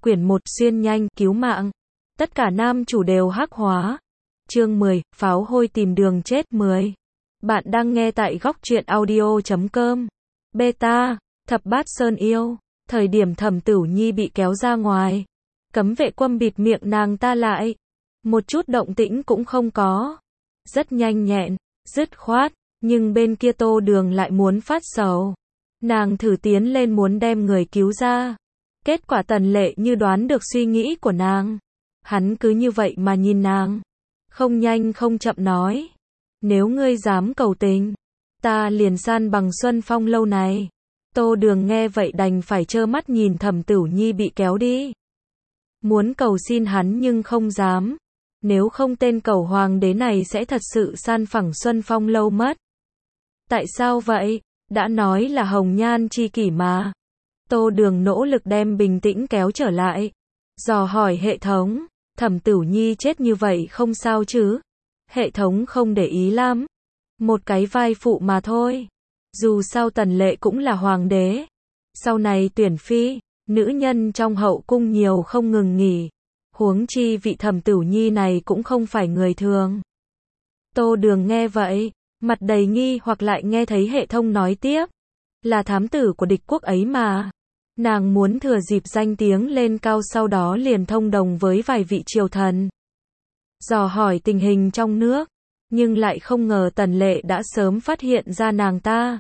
Quyển 1 xuyên nhanh, cứu mạng. Tất cả nam chủ đều hắc hóa. Chương 10, pháo hôi tìm đường chết 10. Bạn đang nghe tại góc truyện audio.com. Beta, thập bát sơn yêu. Thời điểm Thẩm Tửu Nhi bị kéo ra ngoài, cấm vệ quân bịt miệng nàng ta lại. Một chút động tĩnh cũng không có. Rất nhanh nhẹn, dứt khoát, nhưng bên kia Tô Đường lại muốn phát sầu. Nàng thử tiến lên muốn đem người cứu ra. Kết quả Tần Lệ như đoán được suy nghĩ của nàng. Hắn cứ như vậy mà nhìn nàng. Không nhanh không chậm nói. Nếu ngươi dám cầu tình, ta liền san bằng Xuân Phong lâu này. Tô Đường nghe vậy đành phải trơ mắt nhìn Thẩm Tửu Nhi bị kéo đi. Muốn cầu xin hắn nhưng không dám. Nếu không tên cẩu hoàng đế này sẽ thật sự san phẳng Xuân Phong lâu mất. Tại sao vậy? Đã nói là hồng nhan chi kỷ mà. Tô Đường nỗ lực đem bình tĩnh kéo trở lại. Dò hỏi hệ thống, Thẩm Tửu Nhi chết như vậy không sao chứ? Hệ thống không để ý lắm. Một cái vai phụ mà thôi. Dù sao Tần Lệ cũng là hoàng đế. Sau này tuyển phi, nữ nhân trong hậu cung nhiều không ngừng nghỉ. Huống chi vị Thẩm Tửu Nhi này cũng không phải người thường. Tô Đường nghe vậy, mặt đầy nghi hoặc lại nghe thấy hệ thống nói tiếp. Là thám tử của địch quốc ấy mà. Nàng muốn thừa dịp danh tiếng lên cao sau đó liền thông đồng với vài vị triều thần. Dò hỏi tình hình trong nước. Nhưng lại không ngờ Tần Lệ đã sớm phát hiện ra nàng ta.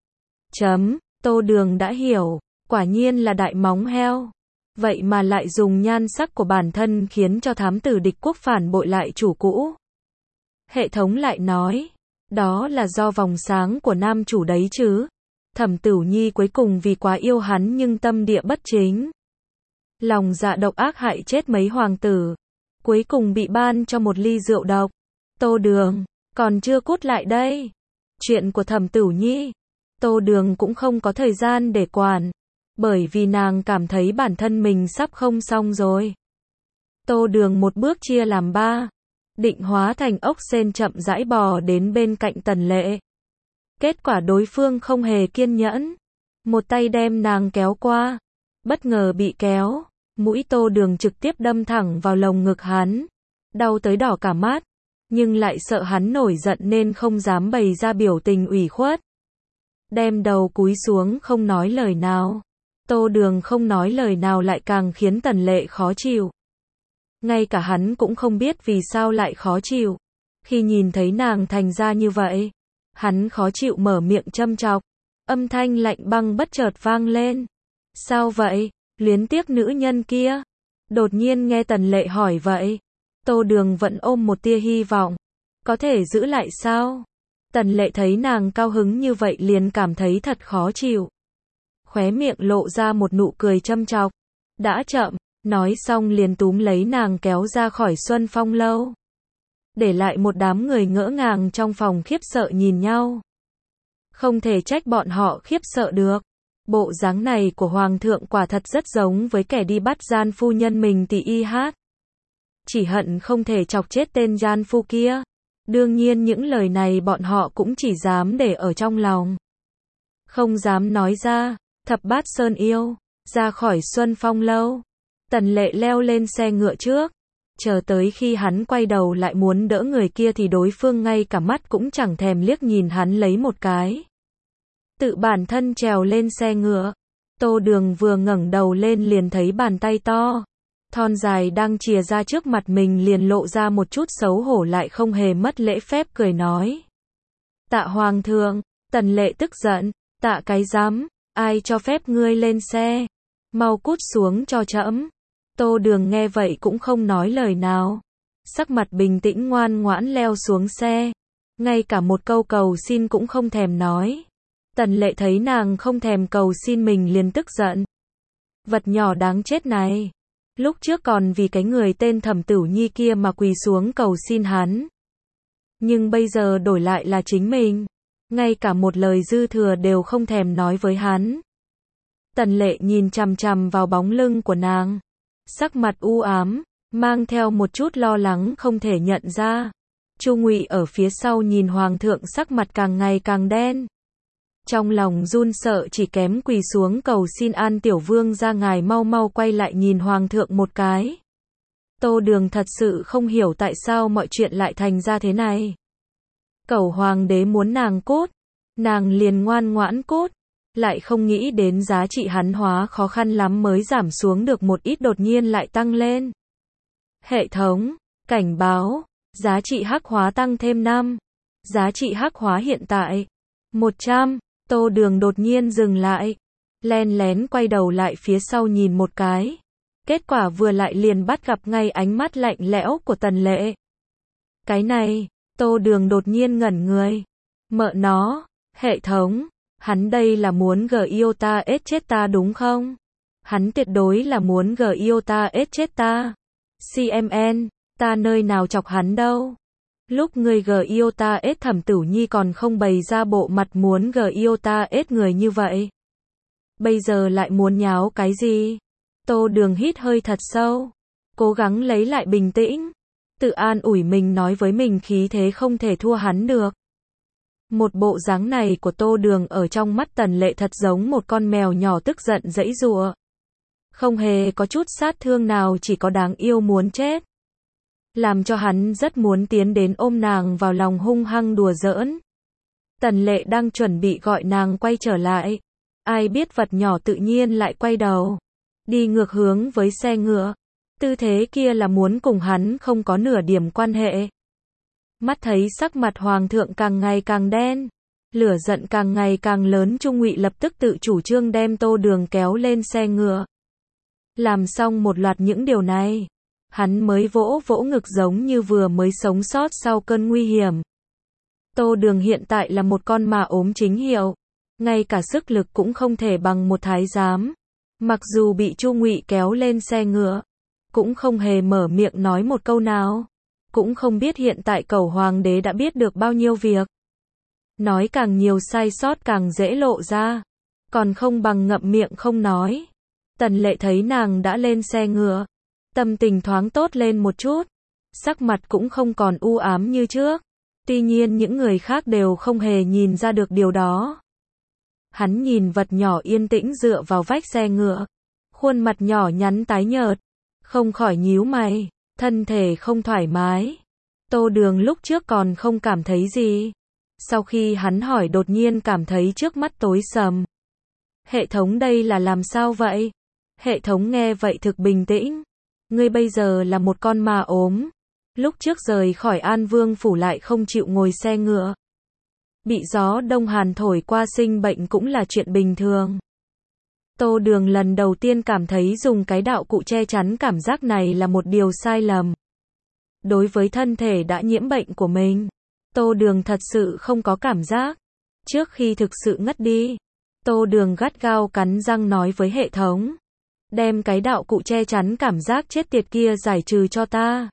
Tô Đường đã hiểu. Quả nhiên là đại móng heo. Vậy mà lại dùng nhan sắc của bản thân khiến cho thám tử địch quốc phản bội lại chủ cũ. Hệ thống lại nói. Đó là do vòng sáng của nam chủ đấy chứ. Thẩm Tửu Nhi cuối cùng vì quá yêu hắn nhưng tâm địa bất chính. Lòng dạ độc ác hại chết mấy hoàng tử. Cuối cùng bị ban cho một ly rượu độc. Tô Đường, còn chưa cút lại đây. Chuyện của Thẩm Tửu Nhi, Tô Đường cũng không có thời gian để quản. Bởi vì nàng cảm thấy bản thân mình sắp không xong rồi. Tô Đường một bước chia làm ba. Định hóa thành ốc sên chậm rãi bò đến bên cạnh Tần Lệ. Kết quả đối phương không hề kiên nhẫn. Một tay đem nàng kéo qua. Bất ngờ bị kéo. Mũi Tô Đường trực tiếp đâm thẳng vào lồng ngực hắn. Đau tới đỏ cả mắt. Nhưng lại sợ hắn nổi giận nên không dám bày ra biểu tình ủy khuất. Đem đầu cúi xuống không nói lời nào. Tô Đường không nói lời nào lại càng khiến Tần Lệ khó chịu. Ngay cả hắn cũng không biết vì sao lại khó chịu. Khi nhìn thấy nàng thành ra như vậy, hắn khó chịu mở miệng châm chọc. Âm thanh lạnh băng bất chợt vang lên. Sao vậy? Luyến tiếc nữ nhân kia? Đột nhiên nghe Tần Lệ hỏi vậy. Tô Đường vẫn ôm một tia hy vọng. Có thể giữ lại sao? Tần Lệ thấy nàng cao hứng như vậy liền cảm thấy thật khó chịu. Khóe miệng lộ ra một nụ cười châm chọc. Đã chậm, nói xong liền túm lấy nàng kéo ra khỏi Xuân Phong lâu. Để lại một đám người ngỡ ngàng trong phòng khiếp sợ nhìn nhau. Không thể trách bọn họ khiếp sợ được. Bộ dáng này của Hoàng thượng quả thật rất giống với kẻ đi bắt gian phu nhân mình tỉ y hát. Chỉ hận không thể chọc chết tên gian phu kia. Đương nhiên những lời này bọn họ cũng chỉ dám để ở trong lòng. Không dám nói ra. Thập bát sơn yêu. Ra khỏi Xuân Phong lâu. Tần Lệ leo lên xe ngựa trước. Chờ tới khi hắn quay đầu lại muốn đỡ người kia thì đối phương ngay cả mắt cũng chẳng thèm liếc nhìn hắn lấy một cái. Tự bản thân trèo lên xe ngựa. Tô Đường vừa ngẩng đầu lên liền thấy bàn tay to, thon dài đang chìa ra trước mặt mình liền lộ ra một chút xấu hổ lại không hề mất lễ phép cười nói. Tạ Hoàng thượng. Tần Lệ tức giận. Tạ cái rắm, ai cho phép ngươi lên xe? Mau cút xuống cho trẫm. Tô Đường nghe vậy cũng không nói lời nào. Sắc mặt bình tĩnh ngoan ngoãn leo xuống xe. Ngay cả một câu cầu xin cũng không thèm nói. Tần Lệ thấy nàng không thèm cầu xin mình liền tức giận. Vật nhỏ đáng chết này. Lúc trước còn vì cái người tên Thẩm Tửu Nhi kia mà quỳ xuống cầu xin hắn. Nhưng bây giờ đổi lại là chính mình. Ngay cả một lời dư thừa đều không thèm nói với hắn. Tần Lệ nhìn chằm chằm vào bóng lưng của nàng. Sắc mặt u ám, mang theo một chút lo lắng không thể nhận ra. Chu Ngụy ở phía sau nhìn Hoàng thượng sắc mặt càng ngày càng đen. Trong lòng run sợ chỉ kém quỳ xuống cầu xin An Tiểu Vương ra ngài mau mau quay lại nhìn Hoàng thượng một cái. Tô Đường thật sự không hiểu tại sao mọi chuyện lại thành ra thế này. Cẩu Hoàng đế muốn nàng cốt, nàng liền ngoan ngoãn cốt, lại không nghĩ đến giá trị hắn hóa khó khăn lắm mới giảm xuống được một ít đột nhiên lại tăng lên. Hệ thống, cảnh báo, giá trị hắc hóa tăng thêm 5. Giá trị hắc hóa hiện tại 100. Tô Đường đột nhiên dừng lại, len lén quay đầu lại phía sau nhìn một cái. Kết quả vừa lại liền bắt gặp ngay ánh mắt lạnh lẽo của Tần Lệ. Cái này, Tô Đường đột nhiên ngẩn người. Mợ nó, hệ thống, hắn đây là muốn Giota ết chết ta đúng không? Hắn tuyệt đối là muốn Giota ết chết ta. CMN, ta nơi nào chọc hắn đâu. Lúc người Giota ết Thẩm Tửu Nhi còn không bày ra bộ mặt muốn Giota ết người như vậy. Bây giờ lại muốn nháo cái gì? Tô Đường hít hơi thật sâu, cố gắng lấy lại bình tĩnh, tự an ủi mình nói với mình khí thế không thể thua hắn được. Một bộ dáng này của Tô Đường ở trong mắt Tần Lệ thật giống một con mèo nhỏ tức giận giãy giụa. Không hề có chút sát thương nào, chỉ có đáng yêu muốn chết. Làm cho hắn rất muốn tiến đến ôm nàng vào lòng hung hăng đùa giỡn. Tần Lệ đang chuẩn bị gọi nàng quay trở lại. Ai biết vật nhỏ tự nhiên lại quay đầu. Đi ngược hướng với xe ngựa. Tư thế kia là muốn cùng hắn không có nửa điểm quan hệ. Mắt thấy sắc mặt Hoàng thượng càng ngày càng đen. Lửa giận càng ngày càng lớn, Trung Ngụy lập tức tự chủ trương đem Tô Đường kéo lên xe ngựa. Làm xong một loạt những điều này, hắn mới vỗ vỗ ngực giống như vừa mới sống sót sau cơn nguy hiểm. Tô Đường hiện tại là một con mà ốm chính hiệu, ngay cả sức lực cũng không thể bằng một thái giám. Mặc dù bị Chu Ngụy kéo lên xe ngựa, cũng không hề mở miệng nói một câu nào. Cũng không biết hiện tại Cẩu Hoàng đế đã biết được bao nhiêu việc. Nói càng nhiều sai sót càng dễ lộ ra, còn không bằng ngậm miệng không nói. Tần Lệ thấy nàng đã lên xe ngựa, tâm tình thoáng tốt lên một chút, sắc mặt cũng không còn u ám như trước. Tuy nhiên những người khác đều không hề nhìn ra được điều đó. Hắn nhìn vật nhỏ yên tĩnh dựa vào vách xe ngựa, khuôn mặt nhỏ nhắn tái nhợt, không khỏi nhíu mày, thân thể không thoải mái. Tô Đường lúc trước còn không cảm thấy gì, sau khi hắn hỏi đột nhiên cảm thấy trước mắt tối sầm. Hệ thống đây là làm sao vậy? Hệ thống nghe vậy thực bình tĩnh. Ngươi bây giờ là một con ma ốm. Lúc trước rời khỏi An Vương phủ lại không chịu ngồi xe ngựa. Bị gió đông hàn thổi qua sinh bệnh cũng là chuyện bình thường. Tô Đường lần đầu tiên cảm thấy dùng cái đạo cụ che chắn cảm giác này là một điều sai lầm. Đối với thân thể đã nhiễm bệnh của mình, Tô Đường thật sự không có cảm giác. Trước khi thực sự ngất đi, Tô Đường gắt gao cắn răng nói với hệ thống. Đem cái đạo cụ che chắn cảm giác chết tiệt kia giải trừ cho ta.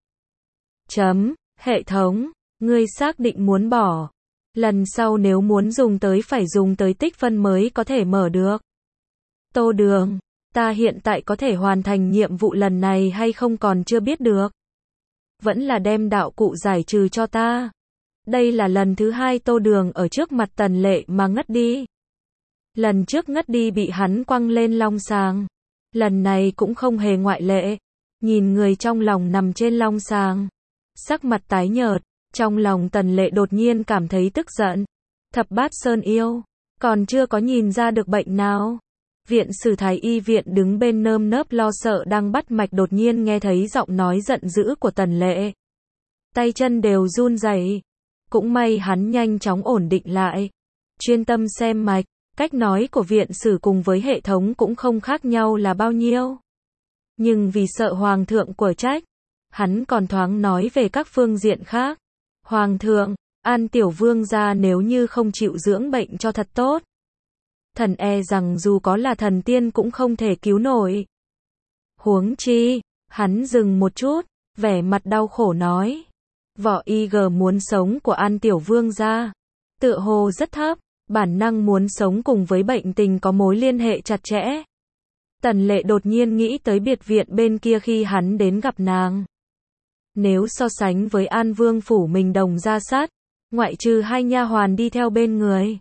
Hệ thống, ngươi xác định muốn bỏ. Lần sau nếu muốn dùng tới phải dùng tới tích phân mới có thể mở được. Tô Đường, ta hiện tại có thể hoàn thành nhiệm vụ lần này hay không còn chưa biết được. Vẫn là đem đạo cụ giải trừ cho ta. Đây là lần thứ 2 Tô Đường ở trước mặt Tần Lệ mà ngất đi. Lần trước ngất đi bị hắn quăng lên long sàng. Lần này cũng không hề ngoại lệ. Nhìn người trong lòng nằm trên long sàng, sắc mặt tái nhợt, trong lòng Tần Lệ đột nhiên cảm thấy tức giận. Thập Bát Sơn yêu, còn chưa có nhìn ra được bệnh nào. Viện Sử Thái Y viện đứng bên nơm nớp lo sợ đang bắt mạch đột nhiên nghe thấy giọng nói giận dữ của Tần Lệ. Tay chân đều run rẩy. Cũng may hắn nhanh chóng ổn định lại, chuyên tâm xem mạch. Cách nói của viện sử cùng với hệ thống cũng không khác nhau là bao nhiêu. Nhưng vì sợ Hoàng thượng của trách, hắn còn thoáng nói về các phương diện khác. Hoàng thượng, An Tiểu Vương gia nếu như không chịu dưỡng bệnh cho thật tốt, thần e rằng dù có là thần tiên cũng không thể cứu nổi. Huống chi, hắn dừng một chút, vẻ mặt đau khổ nói. Vỏ IG muốn sống của An Tiểu Vương gia tựa hồ rất thấp. Bản năng muốn sống cùng với bệnh tình có mối liên hệ chặt chẽ. Tần Lệ đột nhiên nghĩ tới biệt viện bên kia khi hắn đến gặp nàng. Nếu so sánh với An Vương phủ mình đồng ra sát, ngoại trừ 2 nha hoàn đi theo bên người,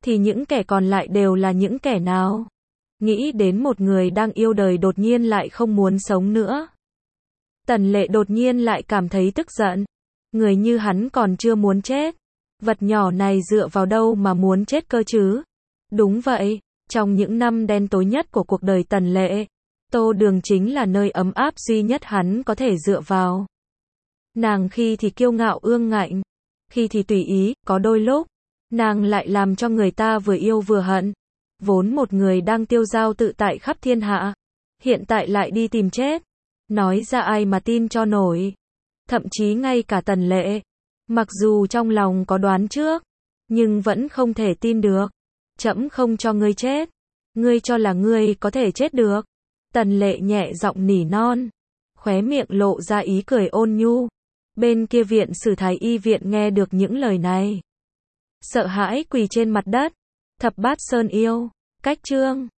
thì những kẻ còn lại đều là những kẻ nào? Nghĩ đến một người đang yêu đời đột nhiên lại không muốn sống nữa. Tần Lệ đột nhiên lại cảm thấy tức giận. Người như hắn còn chưa muốn chết. Vật nhỏ này dựa vào đâu mà muốn chết cơ chứ? Đúng vậy, trong những năm đen tối nhất của cuộc đời Tần Lệ, Tô Đường chính là nơi ấm áp duy nhất hắn có thể dựa vào. Nàng khi thì kiêu ngạo ương ngạnh, khi thì tùy ý, có đôi lúc, nàng lại làm cho người ta vừa yêu vừa hận. Vốn một người đang tiêu dao tự tại khắp thiên hạ, hiện tại lại đi tìm chết. Nói ra ai mà tin cho nổi. Thậm chí ngay cả Tần Lệ, mặc dù trong lòng có đoán trước, nhưng vẫn không thể tin được. Trẫm không cho ngươi chết. Ngươi cho là ngươi có thể chết được. Tần Lệ nhẹ giọng nỉ non, khóe miệng lộ ra ý cười ôn nhu. Bên kia viện Sử Thái Y viện nghe được những lời này, sợ hãi quỳ trên mặt đất. Thập Bát Sơn Yêu, cách chương